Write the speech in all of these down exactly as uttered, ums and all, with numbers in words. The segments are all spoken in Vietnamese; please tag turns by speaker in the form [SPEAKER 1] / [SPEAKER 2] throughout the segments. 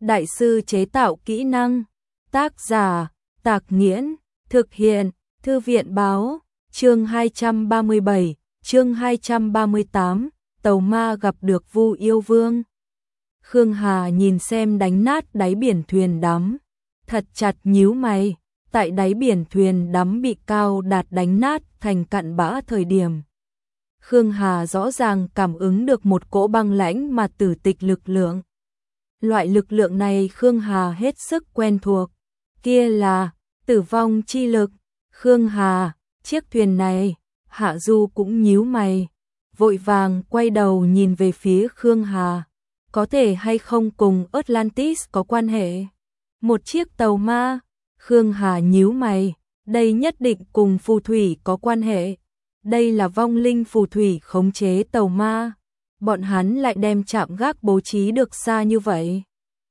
[SPEAKER 1] Đại sư chế tạo kỹ năng. Tác giả Tạc Nghiễn. Thực hiện Thư viện Báo. Chương hai trăm ba mươi bảy, chương hai trăm ba mươi tám, tàu ma gặp được Vu Yêu Vương. Khương Hà nhìn xem đánh nát đáy biển thuyền đắm, thật chặt nhíu mày. Tại đáy biển thuyền đắm bị Cao Đạt đánh nát thành cặn bã thời điểm, Khương Hà rõ ràng cảm ứng được một cỗ băng lãnh mà tử tịch lực lượng. Loại lực lượng này Khương Hà hết sức quen thuộc, kia là tử vong chi lực. Khương Hà, chiếc thuyền này, Hạ Du cũng nhíu mày, vội vàng quay đầu nhìn về phía Khương Hà, có thể hay không cùng Atlantis có quan hệ? Một chiếc tàu ma? Khương Hà nhíu mày, đây nhất định cùng phù thủy có quan hệ. Đây là vong linh phù thủy khống chế tàu ma, bọn hắn lại đem trạm gác bố trí được xa như vậy.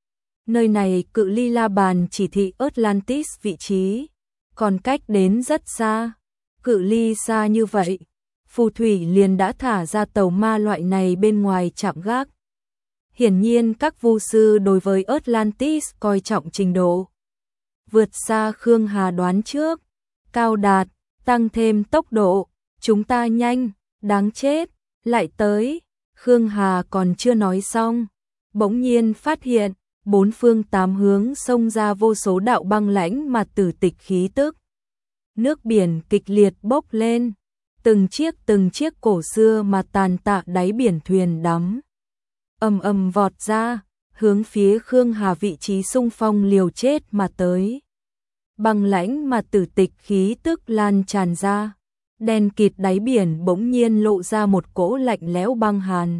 [SPEAKER 1] Nơi này cự ly La Bàn chỉ thị Atlantis vị trí, còn cách đến rất xa. Cự ly xa như vậy, phù thủy liền đã thả ra tàu ma loại này bên ngoài trạm gác. Hiển nhiên các vu sư đối với Atlantis coi trọng trình độ vượt xa Khương Hà đoán trước. Cao Đạt, tăng thêm tốc độ, chúng ta nhanh, đáng chết, lại tới. Khương Hà còn chưa nói xong, bỗng nhiên phát hiện bốn phương tám hướng xông ra vô số đạo băng lãnh mà tử tịch khí tức. Nước biển kịch liệt bốc lên, từng chiếc từng chiếc cổ xưa mà tàn tạ đáy biển thuyền đắm ầm ầm vọt ra, hướng phía Khương Hà vị trí xung phong liều chết mà tới. Băng lãnh mà tử tịch khí tức lan tràn ra, đen kịt đáy biển bỗng nhiên lộ ra một cỗ lạnh lẽo băng hàn.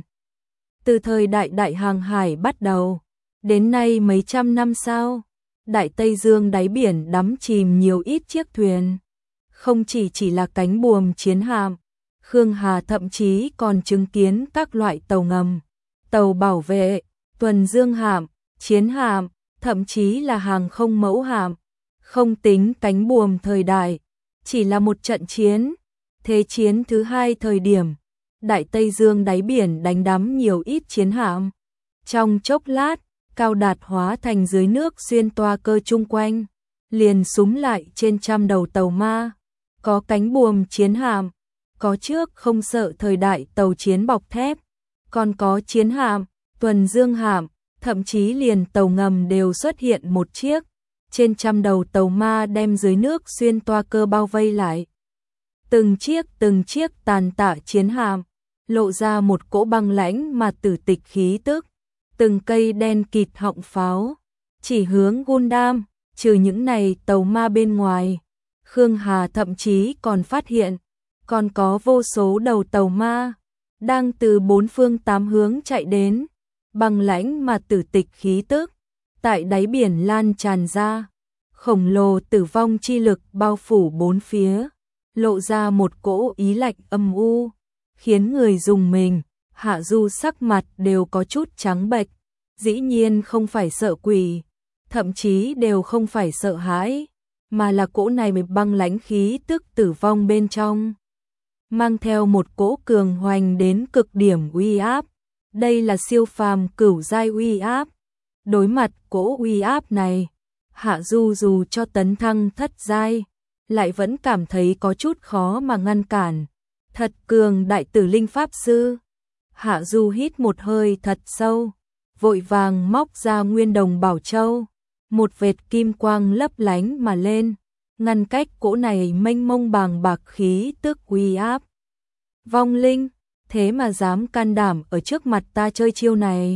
[SPEAKER 1] Từ thời đại đại hàng hải bắt đầu, đến nay mấy trăm năm sau, Đại Tây Dương đáy biển đắm chìm nhiều ít chiếc thuyền. Không chỉ chỉ là cánh buồm chiến hạm, Khương Hà thậm chí còn chứng kiến các loại tàu ngầm, tàu bảo vệ, tuần dương hạm, chiến hạm, thậm chí là hàng không mẫu hạm. Không tính cánh buồm thời đại, chỉ là một trận chiến, thế chiến thứ hai thời điểm, Đại Tây Dương đáy biển đánh đắm nhiều ít chiến hạm. Trong chốc lát, Cao Đạt hóa thành dưới nước xuyên toa cơ chung quanh, liền súm lại trên trăm đầu tàu ma. Có cánh buồm chiến hạm, có trước không sợ thời đại tàu chiến bọc thép, còn có chiến hạm, tuần dương hạm, thậm chí liền tàu ngầm đều xuất hiện một chiếc. Trên trăm đầu tàu ma đem dưới nước xuyên toa cơ bao vây lại. Từng chiếc từng chiếc tàn tạ chiến hạm, lộ ra một cỗ băng lãnh mà tử tịch khí tức. Từng cây đen kịt họng pháo, chỉ hướng Gundam. Trừ những này tàu ma bên ngoài, Khương Hà thậm chí còn phát hiện, còn có vô số đầu tàu ma, đang từ bốn phương tám hướng chạy đến. Băng lãnh mà tử tịch khí tức, tại đáy biển lan tràn ra, khổng lồ tử vong chi lực bao phủ bốn phía, lộ ra một cỗ ý lạnh âm u, khiến người dùng mình. Hạ Du sắc mặt đều có chút trắng bệch, dĩ nhiên không phải sợ quỷ, thậm chí đều không phải sợ hãi, mà là cỗ này mới băng lãnh khí tức tử vong bên trong, mang theo một cỗ cường hoành đến cực điểm uy áp. Đây là siêu phàm cửu giai uy áp. Đối mặt cỗ uy áp này, Hạ Du dù cho tấn thăng thất giai, lại vẫn cảm thấy có chút khó mà ngăn cản. Thật cường đại tử linh pháp sư. Hạ Du hít một hơi thật sâu, vội vàng móc ra nguyên đồng bảo châu, một vệt kim quang lấp lánh mà lên, ngăn cách cỗ này mênh mông bàng bạc khí tức uy áp. Vong linh, thế mà dám can đảm ở trước mặt ta chơi chiêu này?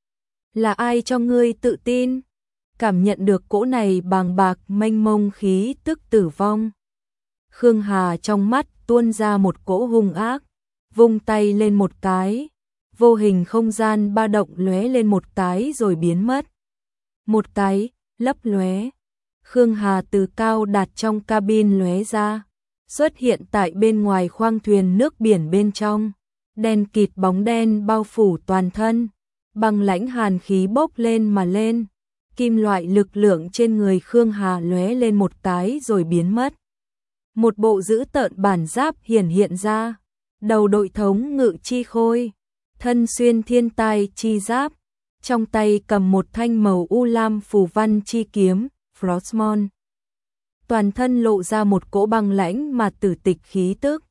[SPEAKER 1] Là ai cho ngươi tự tin? Cảm nhận được cỗ này bàng bạc mênh mông khí tức tử vong, Khương Hà trong mắt tuôn ra một cỗ hung ác, vung tay lên một cái, vô hình không gian ba động lóe lên một cái rồi biến mất. Một cái, lấp lóe, Khương Hà từ Cao Đạt trong cabin lóe ra, xuất hiện tại bên ngoài khoang thuyền nước biển bên trong. Đen kịt bóng đen bao phủ toàn thân, băng lãnh hàn khí bốc lên mà lên. Kim loại lực lượng trên người Khương Hà lóe lên một cái rồi biến mất. Một bộ dữ tợn bản giáp hiển hiện ra, đầu đội thống ngự chi khôi, thân xuyên thiên tai chi giáp, trong tay cầm một thanh màu u lam phù văn chi kiếm, Frostmourne. Toàn thân lộ ra một cỗ băng lãnh mà tử tịch khí tức.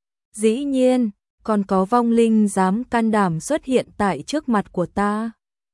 [SPEAKER 1] Dĩ nhiên, còn có vong linh dám can đảm xuất hiện tại trước mặt của ta.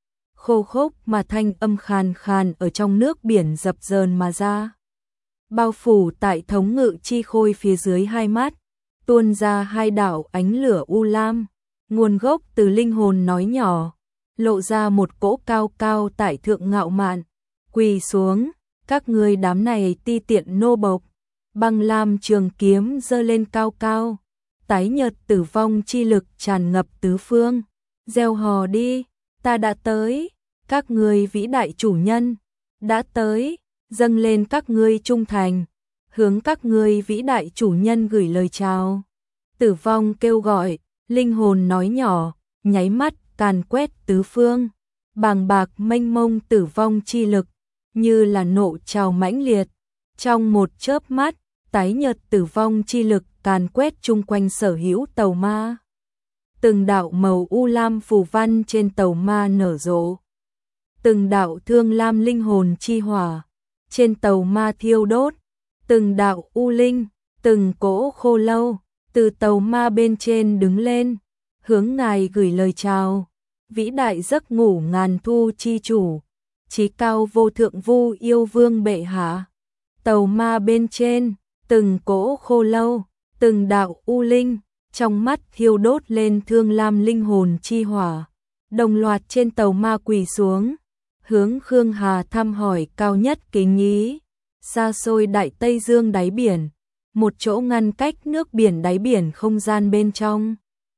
[SPEAKER 1] Khô khốc mà thanh âm khàn khàn ở trong nước biển dập dờn mà ra. Bao phủ tại thống ngự chi khôi phía dưới hai mắt, tuôn ra hai đạo ánh lửa u lam, nguồn gốc từ linh hồn nói nhỏ, lộ ra một cỗ cao cao tại thượng ngạo mạn, quỳ xuống, các ngươi đám này ti tiện nô bộc. Băng lam trường kiếm giơ lên cao cao, tái nhợt tử vong chi lực tràn ngập tứ phương, reo hò đi, ta đã tới, các ngươi vĩ đại chủ nhân, đã tới, dâng lên các ngươi trung thành, hướng các ngươi vĩ đại chủ nhân gửi lời chào. Tử vong kêu gọi, linh hồn nói nhỏ, nháy mắt càn quét tứ phương, bàng bạc mênh mông tử vong chi lực, như là nộ trào mãnh liệt, trong một chớp mắt, tái nhợt tử vong chi lực càn quét chung quanh sở hữu tàu ma. Từng đạo màu u lam phù văn trên tàu ma nở rộ, từng đạo thương lam linh hồn chi hỏa trên tàu ma thiêu đốt, từng đạo u linh, từng cỗ khô lâu từ tàu ma bên trên đứng lên, hướng ngài gửi lời chào. Vĩ đại giấc ngủ ngàn thu chi chủ, chí cao vô thượng vu yêu vương bệ hạ. Tàu ma bên trên, từng cỗ khô lâu, từng đạo u linh, trong mắt thiêu đốt lên thương lam linh hồn chi hỏa, đồng loạt trên tàu ma quỳ xuống, hướng Khương Hà thăm hỏi cao nhất kính ý. Xa xôi đại Tây Dương đáy biển, một chỗ ngăn cách nước biển đáy biển không gian bên trong,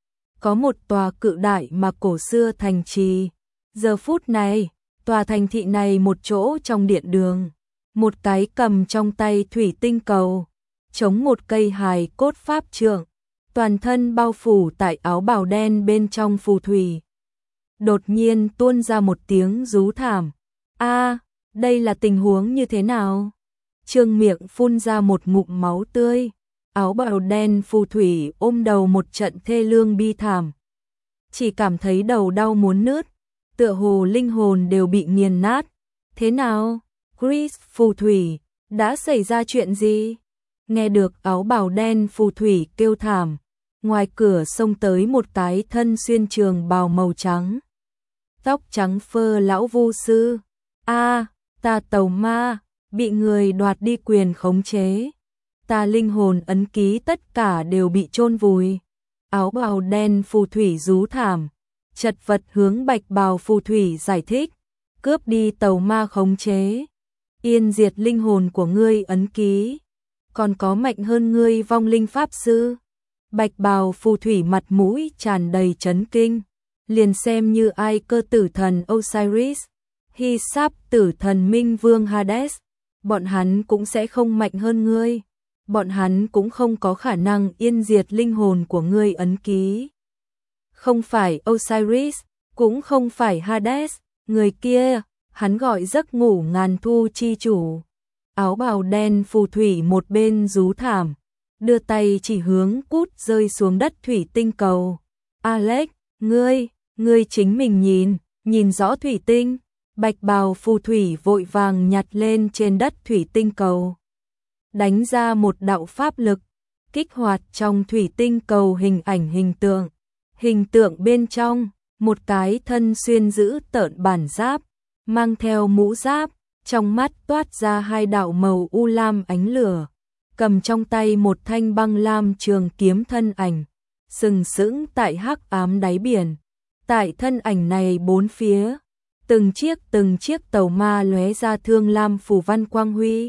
[SPEAKER 1] có một tòa cự đại mà cổ xưa thành trì. Giờ phút này, tòa thành thị này một chỗ trong điện đường, một cái cầm trong tay thủy tinh cầu, chống một cây hài cốt pháp trượng, toàn thân bao phủ tại áo bào đen bên trong phù thủy. Đột nhiên tuôn ra một tiếng rú thảm. A, đây là tình huống như thế nào? Trương miệng phun ra một ngụm máu tươi, áo bào đen phù thủy ôm đầu một trận thê lương bi thảm. Chỉ cảm thấy đầu đau muốn nứt, tựa hồ linh hồn đều bị nghiền nát. Thế nào? Chris phù thủy, đã xảy ra chuyện gì? Nghe được áo bào đen phù thủy kêu thảm, ngoài cửa xông tới một cái thân xuyên trường bào màu trắng, tóc trắng phơ lão vu sư. A, ta tàu ma, bị người đoạt đi quyền khống chế. Ta linh hồn ấn ký tất cả đều bị chôn vùi. Áo bào đen phù thủy rú thảm, chật vật hướng bạch bào phù thủy giải thích, cướp đi tàu ma khống chế, yên diệt linh hồn của ngươi ấn ký, còn có mạnh hơn ngươi vong linh pháp sư. Bạch bào phù thủy mặt mũi tràn đầy chấn kinh, liền xem như ai cơ tử thần Osiris, Hy Sáp tử thần Minh Vương Hades, bọn hắn cũng sẽ không mạnh hơn ngươi. Bọn hắn cũng không có khả năng yên diệt linh hồn của ngươi ấn ký. Không phải Osiris, cũng không phải Hades, người kia, hắn gọi giấc ngủ ngàn thu chi chủ. Áo bào đen phù thủy một bên rú thảm, đưa tay chỉ hướng cút rơi xuống đất thủy tinh cầu. Alex, ngươi, ngươi chính mình nhìn, nhìn rõ thủy tinh. Bạch bào phù thủy vội vàng nhặt lên trên đất thủy tinh cầu, đánh ra một đạo pháp lực, kích hoạt trong thủy tinh cầu hình ảnh hình tượng. Hình tượng bên trong, một cái thân xuyên giữ tợn bản giáp, mang theo mũ giáp, trong mắt toát ra hai đạo màu u lam ánh lửa, cầm trong tay một thanh băng lam trường kiếm thân ảnh, sừng sững tại hắc ám đáy biển. Tại thân ảnh này bốn phía, từng chiếc từng chiếc tàu ma lóe ra thương lam phù văn quang huy.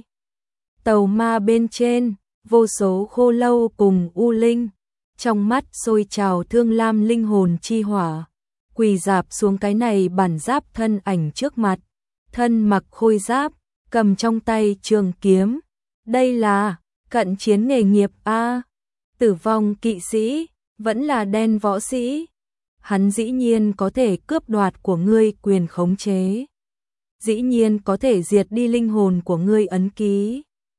[SPEAKER 1] Tàu ma bên trên, vô số khô lâu cùng u linh, trong mắt sôi trào thương lam linh hồn chi hỏa, quỳ dạp xuống cái này bản giáp thân ảnh trước mặt, thân mặc khôi giáp, cầm trong tay trường kiếm. Đây là cận chiến nghề nghiệp a, tử vong kỵ sĩ, vẫn là đen võ sĩ. Hắn dĩ nhiên có thể cướp đoạt của ngươi quyền khống chế, dĩ nhiên có thể diệt đi linh hồn của ngươi ấn ký.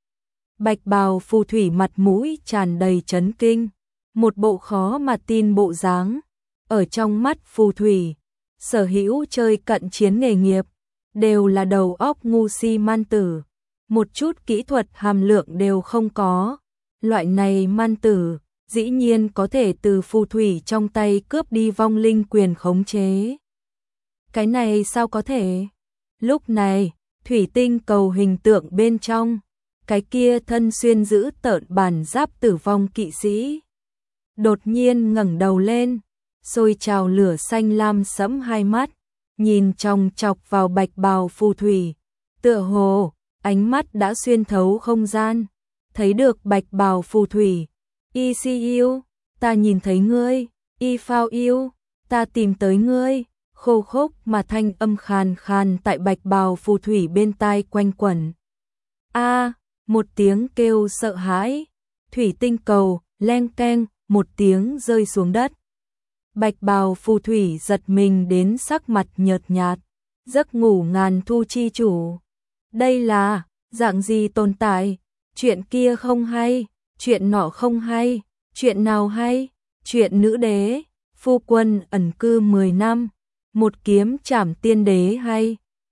[SPEAKER 1] Bạch bào phù thủy mặt mũi tràn đầy chấn kinh, một bộ khó mà tin bộ dáng. Ở trong mắt phù thủy, sở hữu chơi cận chiến nghề nghiệp, đều là đầu óc ngu si man tử, một chút kỹ thuật hàm lượng đều không có. Loại này man tử, dĩ nhiên có thể từ phù thủy trong tay cướp đi vong linh quyền khống chế. Cái này sao có thể? Lúc này, thủy tinh cầu hình tượng bên trong, cái kia thân xuyên giữ tợn bản giáp tử vong kỵ sĩ. Đột nhiên ngẩng đầu lên, sôi trào lửa xanh lam sẫm hai mắt, nhìn chòng chọc vào bạch bào phù thủy, tựa hồ, ánh mắt đã xuyên thấu không gian, thấy được bạch bào phù thủy. I C U, ta nhìn thấy ngươi, I F U, ta tìm tới ngươi, khô khốc mà thanh âm khàn khàn tại bạch bào phù thủy bên tai quanh quẩn. A, một tiếng kêu sợ hãi, thủy tinh cầu, leng keng, một tiếng rơi xuống đất. Bạch bào phù thủy giật mình đến sắc mặt nhợt nhạt, giấc ngủ ngàn thu chi chủ. Đây là, dạng gì tồn tại, chuyện kia không hay, chuyện nọ không hay, chuyện nào hay, chuyện nữ đế, phu quân ẩn cư mười năm, một kiếm trảm tiên đế hay,